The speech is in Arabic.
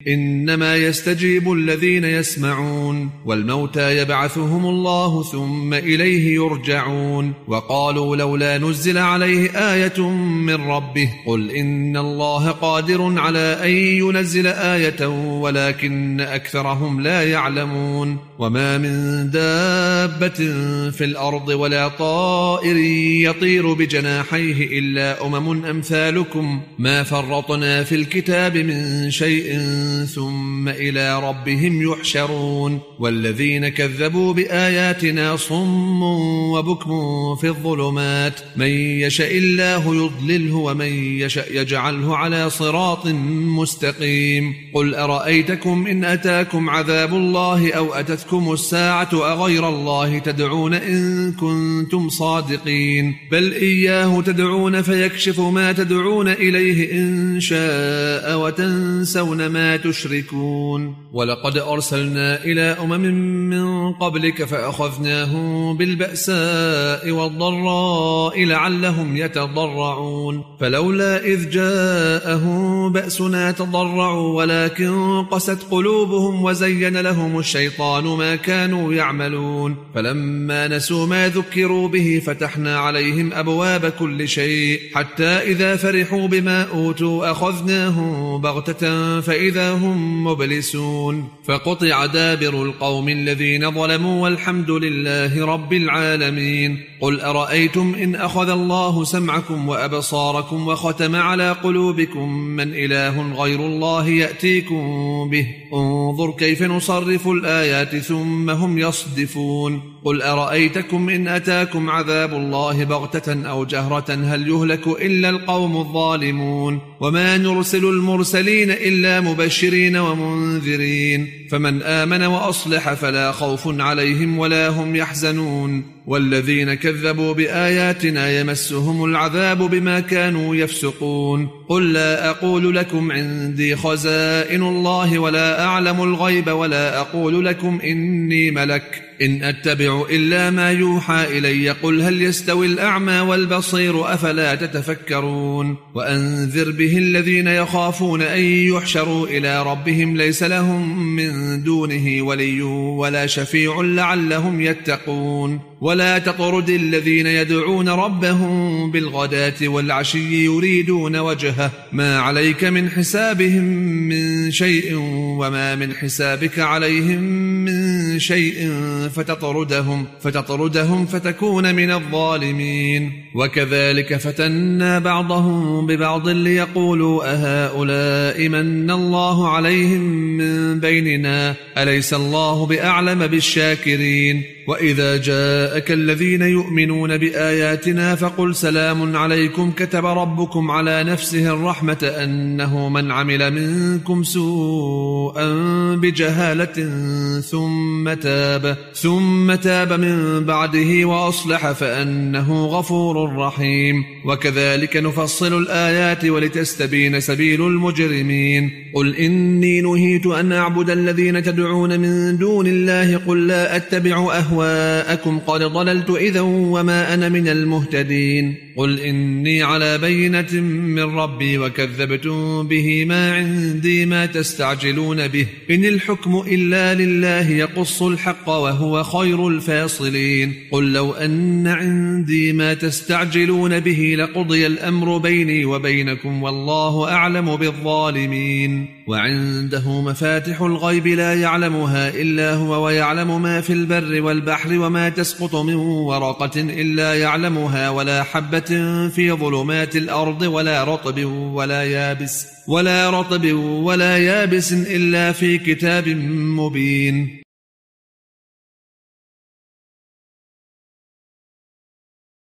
إنما يستجيب الذين يسمعون والموتى يبعثهم الله ثم إليه يرجعون وقالوا لولا نزل عليه آية من ربه قل إن الله قادر على أن ينزل آية ولكن أكثرهم لا يعلمون وما من دابة في الأرض ولا طائر يطير بجناحيه إلا أمم أمثالكم ما فرطنا في الكتاب من شيء ثم إلى ربهم يحشرون والذين كذبوا بآياتنا صم وبكم في الظلمات من يشاء الله يضلله ومن يشاء يجعله على صراط مستقيم قل أرأيتكم إن أتاكم عذاب الله أو أتتكم الساعة أغير الله تدعون إن كنتم صادقين بل إياه تدعون فيكشف ما تدعون إليه إن شاء وتنسون ما تشركون ولقد أرسلنا إلى أمم من قبلك فأخذناهم بالبأساء والضراء لعلهم يتضرعون فلولا إذ جاءهم بأسنا تضرعوا ولكن قست قلوبهم وزين لهم الشيطان ما كانوا يعملون فلما نسوا ما ذكروا به فتحنا عليهم أبواب كل شيء حتى إذا فرحوا بما أوتوا أخذناهم بغتة فإذا هم مبلسون فقطع دابر القوم الذين ظلموا والحمد لله رب العالمين قل أرأيتم إن أخذ الله سمعكم وأبصاركم وختم على قلوبكم من إله غير الله يأتيكم به انظر كيف نصرف الآيات ثم هم يصدفون قل أرأيتكم إن أتاكم عذاب الله بغتة أو جهرة هل يهلك إلا القوم الظالمون وما نرسل المرسلين إلا مبشرين ومنذرين فمن آمن وأصلح فلا خوف عليهم ولا هم يحزنون والذين كذبوا بآياتنا يمسهم العذاب بما كانوا يفسقون قل لا أقول لكم عندي خزائن الله ولا أعلم الغيب ولا أقول لكم إني ملك إن أتبع إلا ما يوحى إلي قل هل يستوي الأعمى والبصير أفلا تتفكرون وأنذر به الذين يخافون أن يحشروا إلى ربهم ليس لهم من دونه ولي ولا شفيع لعلهم يتقون ولا تطرد الذين يدعون ربهم بالغداة والعشي يريدون وجهه ما عليك من حسابهم من شيء وما من حسابك عليهم من شيء فتطردهم فتكون من الظالمين وكذلك فتنا بعضهم ببعض ليقولوا أهؤلاء من الله عليهم من بيننا أليس الله بأعلم بالشاكرين وإذا جاءك الذين يؤمنون بآياتنا فقل سلام عليكم كتب ربكم على نفسه الرحمة أنه من عمل منكم سوءا بجهالة ثم تاب من بعده وأصلح فأنه غفور رحيم وكذلك نفصل الآيات ولتستبين سبيل المجرمين قل إني نهيت أن أعبد الذين تدعون من دون الله قل لا أتبع أهواءكم قد ضللت إذا وما أنا من المهتدين قل إني على بينة من ربي وكذبتم به ما عندي ما تستعجلون به إن الحكم إلا لله يقص الحق وهو خير الفاصلين قل لو أن عندي ما تستعجلون به لقضي الأمر بيني وبينكم والله أعلم بالظالمين وعنده مفاتح الغيب لا يعلمها إلا هو ويعلم ما في البر والبحر وما تسقط من ورقة إلا يعلمها ولا حبة في ظلمات الأرض ولا رطب ولا يابس إلا في كتاب مبين